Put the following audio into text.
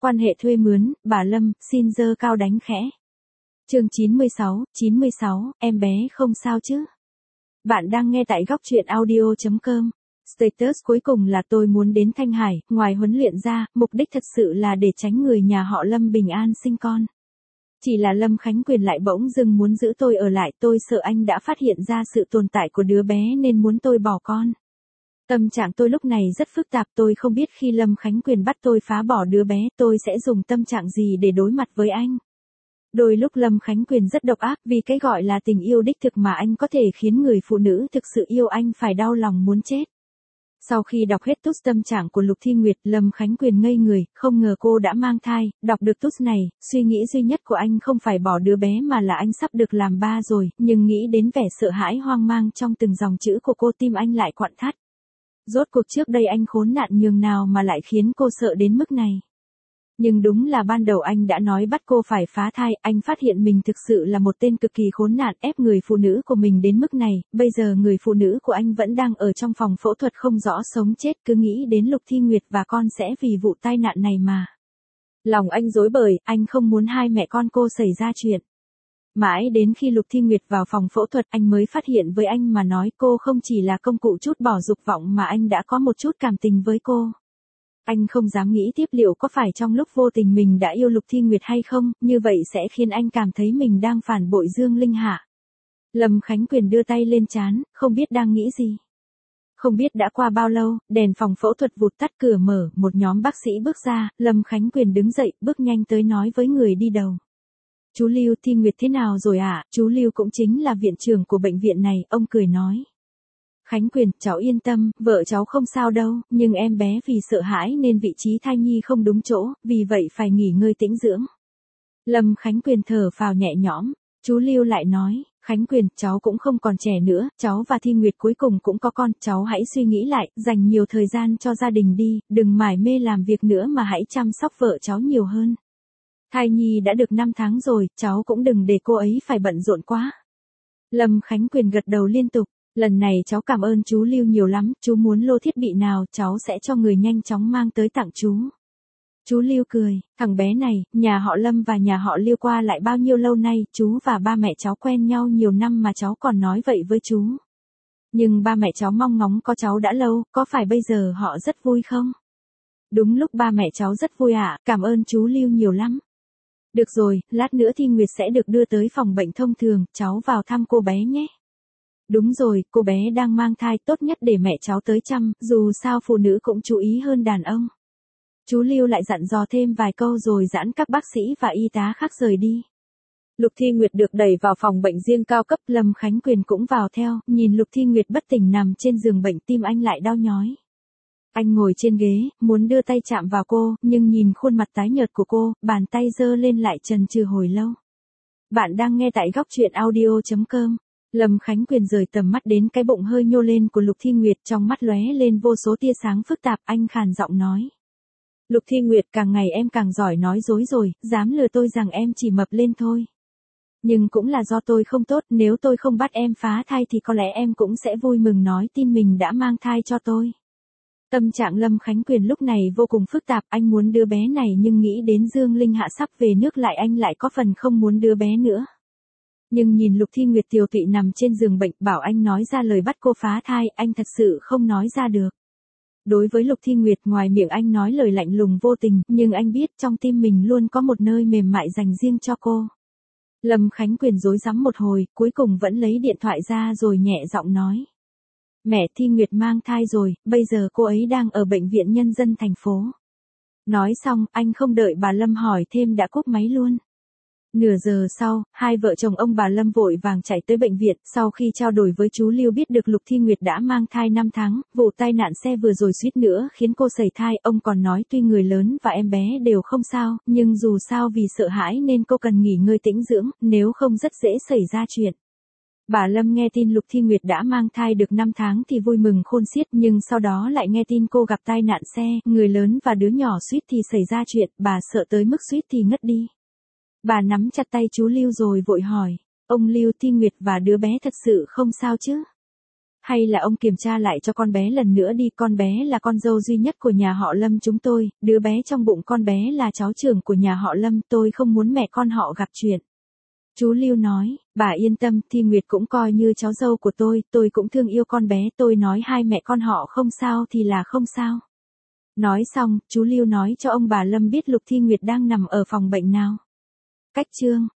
Quan hệ thuê mướn, bà Lâm, xin dơ cao đánh khẽ. Chương 96, em bé không sao chứ? Bạn đang nghe tại góc truyện audio.com. Status cuối cùng là tôi muốn đến Thanh Hải, ngoài huấn luyện ra, mục đích thật sự là để tránh người nhà họ Lâm bình an sinh con. Chỉ là Lâm Khánh Quyền lại bỗng dưng muốn giữ tôi ở lại, tôi sợ anh đã phát hiện ra sự tồn tại của đứa bé nên muốn tôi bỏ con. Tâm trạng tôi lúc này rất phức tạp, tôi không biết khi Lâm Khánh Quyền bắt tôi phá bỏ đứa bé, tôi sẽ dùng tâm trạng gì để đối mặt với anh. Đôi lúc Lâm Khánh Quyền rất độc ác vì cái gọi là tình yêu đích thực mà anh có thể khiến người phụ nữ thực sự yêu anh phải đau lòng muốn chết. Sau khi đọc hết tút tâm trạng của Lục Thi Nguyệt, Lâm Khánh Quyền ngây người, không ngờ cô đã mang thai. Đọc được tút này, suy nghĩ duy nhất của anh không phải bỏ đứa bé mà là anh sắp được làm ba rồi, nhưng nghĩ đến vẻ sợ hãi hoang mang trong từng dòng chữ của cô, tim anh lại quặn thắt. Rốt cuộc trước đây anh khốn nạn nhường nào mà lại khiến cô sợ đến mức này. Nhưng đúng là ban đầu anh đã nói bắt cô phải phá thai, anh phát hiện mình thực sự là một tên cực kỳ khốn nạn, ép người phụ nữ của mình đến mức này. Bây giờ người phụ nữ của anh vẫn đang ở trong phòng phẫu thuật không rõ sống chết, cứ nghĩ đến Lục Thi Nguyệt và con sẽ vì vụ tai nạn này mà. Lòng anh rối bời, anh không muốn hai mẹ con cô xảy ra chuyện. Mãi đến khi Lục Thi Nguyệt vào phòng phẫu thuật, anh mới phát hiện với anh mà nói cô không chỉ là công cụ trút bỏ dục vọng mà anh đã có một chút cảm tình với cô. Anh không dám nghĩ tiếp liệu có phải trong lúc vô tình mình đã yêu Lục Thi Nguyệt hay không, như vậy sẽ khiến anh cảm thấy mình đang phản bội Dương Linh Hạ. Lâm Khánh Quyền đưa tay lên trán, không biết đang nghĩ gì. Không biết đã qua bao lâu, đèn phòng phẫu thuật vụt tắt, cửa mở, một nhóm bác sĩ bước ra, Lâm Khánh Quyền đứng dậy, bước nhanh tới nói với người đi đầu. Chú Lưu, Thi Nguyệt thế nào rồi ạ? Chú Lưu cũng chính là viện trưởng của bệnh viện này, ông cười nói. Khánh Quyền, cháu yên tâm, vợ cháu không sao đâu, nhưng em bé vì sợ hãi nên vị trí thai nhi không đúng chỗ, vì vậy phải nghỉ ngơi tĩnh dưỡng. Lâm Khánh Quyền thở phào nhẹ nhõm, chú Lưu lại nói, Khánh Quyền, cháu cũng không còn trẻ nữa, cháu và Thi Nguyệt cuối cùng cũng có con, cháu hãy suy nghĩ lại, dành nhiều thời gian cho gia đình đi, đừng mải mê làm việc nữa mà hãy chăm sóc vợ cháu nhiều hơn. Thai nhi đã được 5 tháng rồi, cháu cũng đừng để cô ấy phải bận rộn quá. Lâm Khánh Quyền gật đầu liên tục. Lần này cháu cảm ơn chú Lưu nhiều lắm, chú muốn lô thiết bị nào cháu sẽ cho người nhanh chóng mang tới tặng chú. Chú Lưu cười, thằng bé này, nhà họ Lâm và nhà họ Lưu qua lại bao nhiêu lâu nay, chú và ba mẹ cháu quen nhau nhiều năm mà cháu còn nói vậy với chú. Nhưng ba mẹ cháu mong ngóng có cháu đã lâu, có phải bây giờ họ rất vui không? Đúng lúc ba mẹ cháu rất vui ạ, cảm ơn chú Lưu nhiều lắm. Được rồi, lát nữa Thi Nguyệt sẽ được đưa tới phòng bệnh thông thường, cháu vào thăm cô bé nhé. Đúng rồi, cô bé đang mang thai, tốt nhất để mẹ cháu tới chăm, dù sao phụ nữ cũng chú ý hơn đàn ông. Chú Lưu lại dặn dò thêm vài câu rồi dẫn các bác sĩ và y tá khác rời đi. Lục Thi Nguyệt được đẩy vào phòng bệnh riêng cao cấp, Lâm Khánh Quyền cũng vào theo, nhìn Lục Thi Nguyệt bất tỉnh nằm trên giường bệnh, tim anh lại đau nhói. Anh ngồi trên ghế, muốn đưa tay chạm vào cô, nhưng nhìn khuôn mặt tái nhợt của cô, bàn tay giơ lên lại chần chừ hồi lâu. Bạn đang nghe tại góc truyện audio.com. Lâm Khánh Quyền rời tầm mắt đến cái bụng hơi nhô lên của Lục Thi Nguyệt, trong mắt lóe lên vô số tia sáng phức tạp, anh khàn giọng nói. Lục Thi Nguyệt, càng ngày em càng giỏi nói dối rồi, dám lừa tôi rằng em chỉ mập lên thôi. Nhưng cũng là do tôi không tốt, nếu tôi không bắt em phá thai thì có lẽ em cũng sẽ vui mừng nói tin mình đã mang thai cho tôi. Tâm trạng Lâm Khánh Quyền lúc này vô cùng phức tạp, anh muốn đứa bé này nhưng nghĩ đến Dương Linh Hạ sắp về nước lại anh lại có phần không muốn đứa bé nữa. Nhưng nhìn Lục Thi Nguyệt tiều tụy nằm trên giường bệnh, bảo anh nói ra lời bắt cô phá thai, anh thật sự không nói ra được. Đối với Lục Thi Nguyệt, ngoài miệng anh nói lời lạnh lùng vô tình, nhưng anh biết trong tim mình luôn có một nơi mềm mại dành riêng cho cô. Lâm Khánh Quyền rối rắm một hồi, cuối cùng vẫn lấy điện thoại ra rồi nhẹ giọng nói. Mẹ, Thi Nguyệt mang thai rồi, bây giờ cô ấy đang ở bệnh viện nhân dân thành phố. Nói xong, anh không đợi bà Lâm hỏi thêm đã cúp máy luôn. Nửa giờ sau, hai vợ chồng ông bà Lâm vội vàng chạy tới bệnh viện, sau khi trao đổi với chú Lưu biết được Lục Thi Nguyệt đã mang thai 5 tháng, vụ tai nạn xe vừa rồi suýt nữa khiến cô sẩy thai, ông còn nói tuy người lớn và em bé đều không sao, nhưng dù sao vì sợ hãi nên cô cần nghỉ ngơi tĩnh dưỡng, nếu không rất dễ xảy ra chuyện. Bà Lâm nghe tin Lục Thi Nguyệt đã mang thai được 5 tháng thì vui mừng khôn xiết, nhưng sau đó lại nghe tin cô gặp tai nạn xe, người lớn và đứa nhỏ suýt thì xảy ra chuyện, bà sợ tới mức suýt thì ngất đi. Bà nắm chặt tay chú Lưu rồi vội hỏi, ông Lưu, Thi Nguyệt và đứa bé thật sự không sao chứ? Hay là ông kiểm tra lại cho con bé lần nữa đi, con bé là con dâu duy nhất của nhà họ Lâm chúng tôi, đứa bé trong bụng con bé là cháu trưởng của nhà họ Lâm, tôi không muốn mẹ con họ gặp chuyện. Chú Lưu nói, bà yên tâm, Thi Nguyệt cũng coi như cháu dâu của tôi cũng thương yêu con bé, tôi nói hai mẹ con họ không sao thì là không sao. Nói xong, chú Lưu nói cho ông bà Lâm biết Lục Thi Nguyệt đang nằm ở phòng bệnh nào. Cách chương